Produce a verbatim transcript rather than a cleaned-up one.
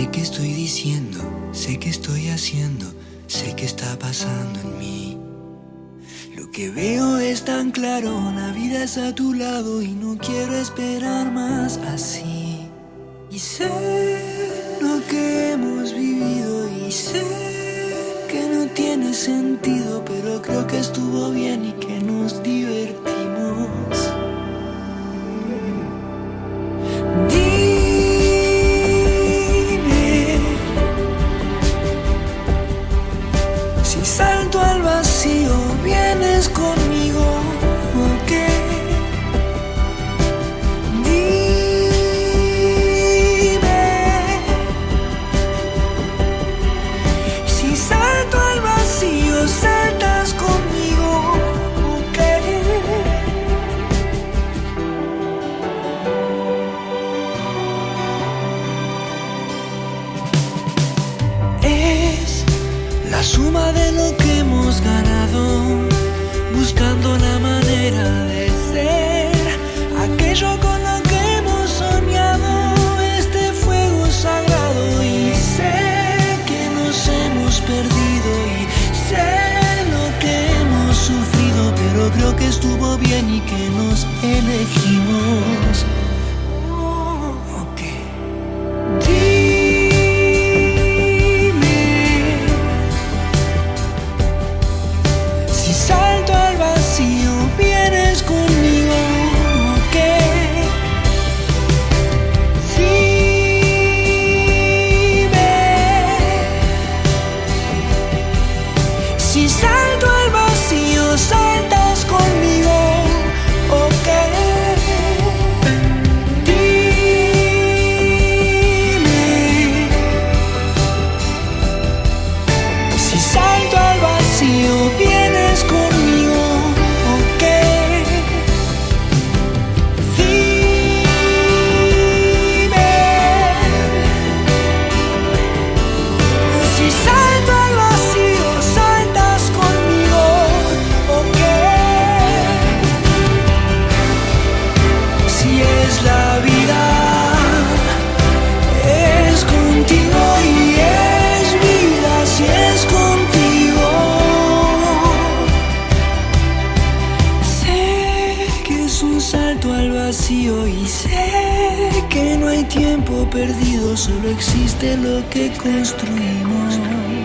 Sé que estoy diciendo, sé que estoy haciendo, sé que está pasando en mí. Lo que veo es tan claro, la vida es a tu lado y no quiero esperar más así. Y sé lo que hemos vivido y sé que no tiene sentido, pero creo que estuvo bien y que nos divertimos. Dime si salto al vacío, vienes conmigo o qué. Dime si salto al vacío, saltas conmigo o qué. Es la suma de lo que hemos ganado, buscando la manera de ser aquello con lo que hemos soñado, este fuego sagrado. Y sé que nos hemos perdido y sé lo que hemos sufrido, pero creo que estuvo bien y que nos elegimos. Oh, ok. Dime si salto al vacío, vienes conmigo, ¿ok? Dime si salto al vacío, saltas conmigo, ¿ok? Dime si salto al vacío, vienes conmigo, ¿ok? Dime si salto al vacío, saltas conmigo, ¿ok? Si es la vida, es contigo y es vida si es contigo. Sé que es un salto al vacío y sé que no hay tiempo perdido, solo existe lo que construimos.